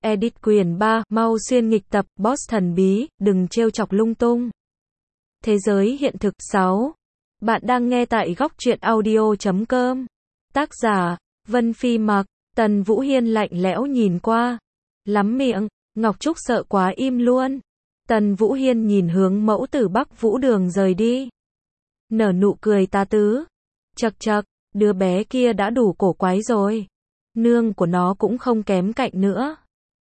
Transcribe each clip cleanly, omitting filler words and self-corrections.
Edit quyển 3, mau xuyên nghịch tập, boss thần bí, đừng trêu chọc lung tung. Thế giới hiện thực 6. Bạn đang nghe tại góc truyện audio.com. Tác giả, Vân Phi Mặc. Tần Vũ Hiên lạnh lẽo nhìn qua. Lắm miệng, Ngọc Trúc sợ quá im luôn. Tần Vũ Hiên nhìn hướng mẫu tử Bắc Vũ Đường rời đi. Nở nụ cười tà tứ. Chậc chậc, đứa bé kia đã đủ cổ quái rồi. Nương của nó cũng không kém cạnh nữa.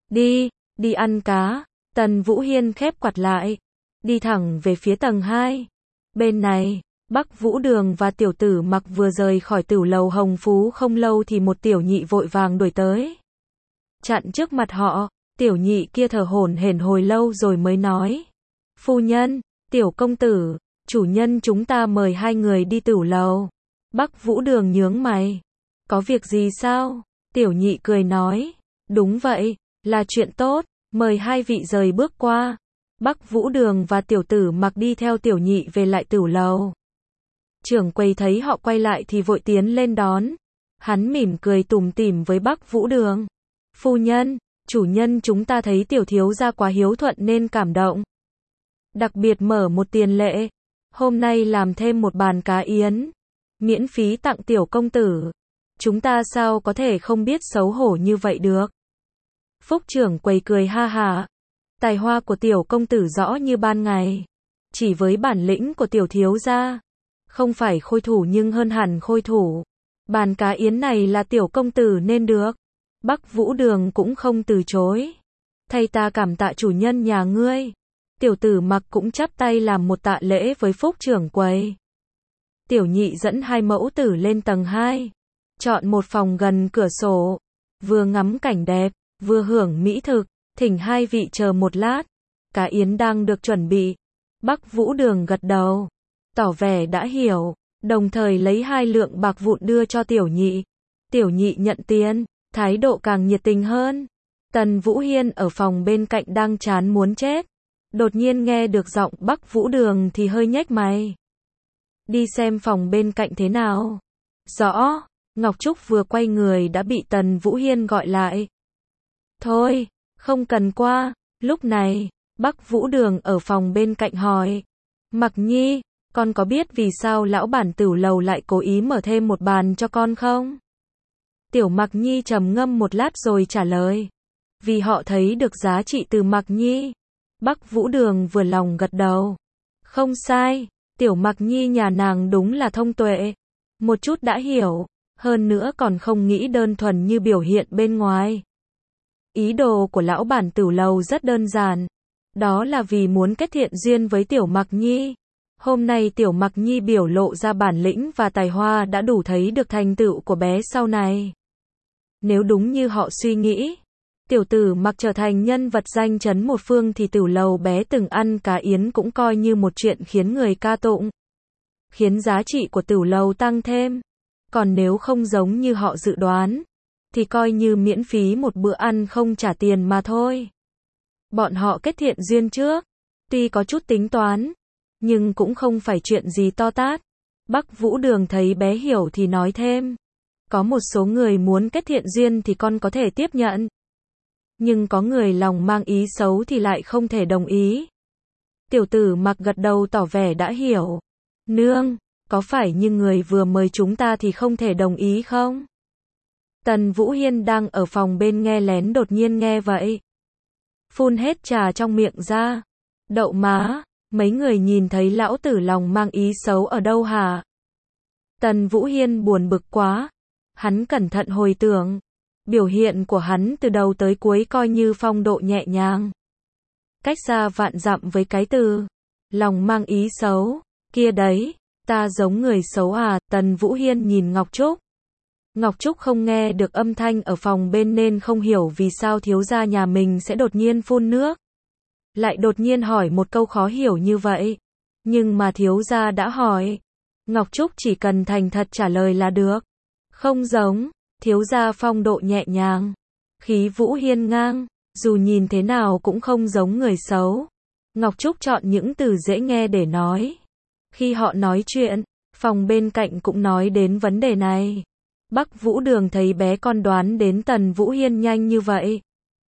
Đi ăn cá. Tần Vũ Hiên khép quạt lại. Đi thẳng về phía tầng 2. Bên này, Bắc Vũ Đường và tiểu tử Mặc vừa rời khỏi tửu lầu Hồng Phú không lâu thì một tiểu nhị vội vàng đuổi tới. Chặn trước mặt họ, tiểu nhị kia thở hổn hển hồi lâu rồi mới nói. Phu nhân, tiểu công tử, chủ nhân chúng ta mời hai người đi tửu lầu. Bắc Vũ Đường nhướng mày. Có việc gì sao? Tiểu nhị cười nói. Đúng vậy, là chuyện tốt, mời hai vị rời bước qua. Bắc Vũ Đường và tiểu tử Mặc đi theo tiểu nhị về lại tửu lầu. Trưởng quầy thấy họ quay lại thì vội tiến lên đón. Hắn mỉm cười tủm tỉm với Bắc Vũ Đường. Phu nhân, chủ nhân chúng ta thấy tiểu thiếu gia quá hiếu thuận nên cảm động. Đặc biệt mở một tiền lệ. Hôm nay làm thêm một bàn cá yến. Miễn phí tặng tiểu công tử. Chúng ta sao có thể không biết xấu hổ như vậy được. Phúc trưởng quầy cười ha hả. Tài hoa của tiểu công tử rõ như ban ngày. Chỉ với bản lĩnh của tiểu thiếu gia. Không phải khôi thủ nhưng hơn hẳn khôi thủ. Bàn cá yến này là tiểu công tử nên được. Bắc Vũ Đường cũng không từ chối. Thay ta cảm tạ chủ nhân nhà ngươi. Tiểu tử Mặc cũng chắp tay làm một tạ lễ với Phúc trưởng quầy. Tiểu nhị dẫn hai mẫu tử lên tầng 2. Chọn một phòng gần cửa sổ. Vừa ngắm cảnh đẹp, vừa hưởng mỹ thực. Thỉnh hai vị chờ một lát. Cá yến đang được chuẩn bị. Bắc Vũ Đường gật đầu. Tỏ vẻ đã hiểu. Đồng thời lấy 2 lượng bạc vụn đưa cho tiểu nhị. Tiểu nhị nhận tiền. Thái độ càng nhiệt tình hơn. Tần Vũ Hiên ở phòng bên cạnh đang chán muốn chết. Đột nhiên nghe được giọng Bắc Vũ Đường thì hơi nhếch mày. Đi xem phòng bên cạnh thế nào. Rõ. Ngọc Trúc vừa quay người đã bị Tần Vũ Hiên gọi lại. Thôi, không cần qua. Lúc này, Bắc Vũ Đường ở phòng bên cạnh hỏi. Mặc Nhi, con có biết vì sao lão bản tửu lầu lại cố ý mở thêm một bàn cho con không? Tiểu Mặc Nhi trầm ngâm một lát rồi trả lời. Vì họ thấy được giá trị từ Mặc Nhi. Bắc Vũ Đường vừa lòng gật đầu. Không sai, Tiểu Mặc Nhi nhà nàng đúng là thông tuệ. Một chút đã hiểu, hơn nữa còn không nghĩ đơn thuần như biểu hiện bên ngoài. Ý đồ của lão bản tửu lầu rất đơn giản. Đó là vì muốn kết thiện duyên với Tiểu Mặc Nhi. Hôm nay Tiểu Mặc Nhi biểu lộ ra bản lĩnh và tài hoa đã đủ thấy được thành tựu của bé sau này. Nếu đúng như họ suy nghĩ, tiểu tử Mặc trở thành nhân vật danh chấn một phương thì tửu lầu bé từng ăn cá yến cũng coi như một chuyện khiến người ca tụng. Khiến giá trị của tửu lầu tăng thêm. Còn nếu không giống như họ dự đoán, thì coi như miễn phí một bữa ăn không trả tiền mà thôi. Bọn họ kết thiện duyên trước, tuy có chút tính toán, nhưng cũng không phải chuyện gì to tát. Bắc Vũ Đường thấy bé hiểu thì nói thêm. Có một số người muốn kết thiện duyên thì con có thể tiếp nhận. Nhưng có người lòng mang ý xấu thì lại không thể đồng ý. Tiểu tử Mặc gật đầu tỏ vẻ đã hiểu. Nương, có phải như người vừa mời chúng ta thì không thể đồng ý không? Tần Vũ Hiên đang ở phòng bên nghe lén đột nhiên nghe vậy. Phun hết trà trong miệng ra. Đậu má, mấy người nhìn thấy lão tử lòng mang ý xấu ở đâu hả? Tần Vũ Hiên buồn bực quá. Hắn cẩn thận hồi tưởng. Biểu hiện của hắn từ đầu tới cuối coi như phong độ nhẹ nhàng. Cách xa vạn dặm với cái từ lòng mang ý xấu. Kia đấy, ta giống người xấu à? Tần Vũ Hiên nhìn Ngọc Trúc. Ngọc Trúc không nghe được âm thanh ở phòng bên nên không hiểu vì sao thiếu gia nhà mình sẽ đột nhiên phun nước. Lại đột nhiên hỏi một câu khó hiểu như vậy. Nhưng mà thiếu gia đã hỏi. Ngọc Trúc chỉ cần thành thật trả lời là được. Không giống, thiếu gia phong độ nhẹ nhàng. Khí vũ hiên ngang, dù nhìn thế nào cũng không giống người xấu. Ngọc Trúc chọn những từ dễ nghe để nói. Khi họ nói chuyện, phòng bên cạnh cũng nói đến vấn đề này. Bắc Vũ Đường thấy bé con đoán đến Tần Vũ Hiên nhanh như vậy.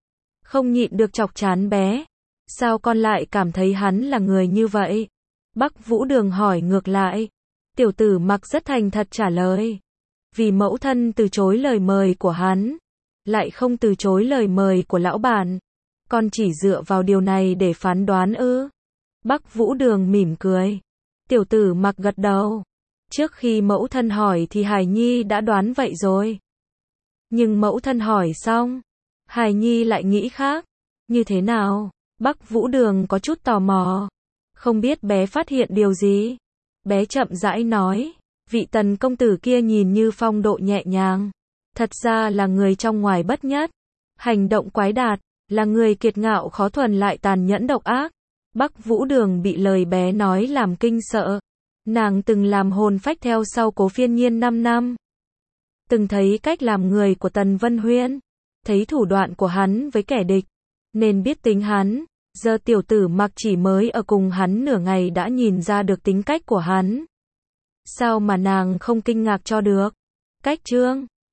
không nhịn được chọc chán bé. Sao con lại cảm thấy hắn là người như vậy? Bắc Vũ Đường hỏi ngược lại. Tiểu tử Mặc rất thành thật trả lời. Vì mẫu thân từ chối lời mời của hắn, lại không từ chối lời mời của lão bản. Con chỉ dựa vào điều này để phán đoán ư? Bắc Vũ Đường mỉm cười. Tiểu tử Mặc gật đầu. Trước khi mẫu thân hỏi thì Hải Nhi đã đoán vậy rồi. Nhưng mẫu thân hỏi xong, Hải Nhi lại nghĩ khác. Như thế nào? Bắc Vũ Đường có chút tò mò. Không biết bé phát hiện điều gì? Bé chậm rãi nói. Vị Tần công tử kia nhìn như phong độ nhẹ nhàng, thật ra là người trong ngoài bất nhất. Hành động quái đản, là người kiệt ngạo khó thuần lại tàn nhẫn độc ác. Bắc Vũ Đường bị lời bé nói làm kinh sợ. Nàng từng làm hồn phách theo sau Cố Phiên Nhiên 5 năm. Từng thấy cách làm người của Tần Vân Huyên, thấy thủ đoạn của hắn với kẻ địch, nên biết tính hắn. Giờ tiểu tử Mặc chỉ mới ở cùng hắn nửa ngày đã nhìn ra được tính cách của hắn. Sao mà nàng không kinh ngạc cho được? Cách chương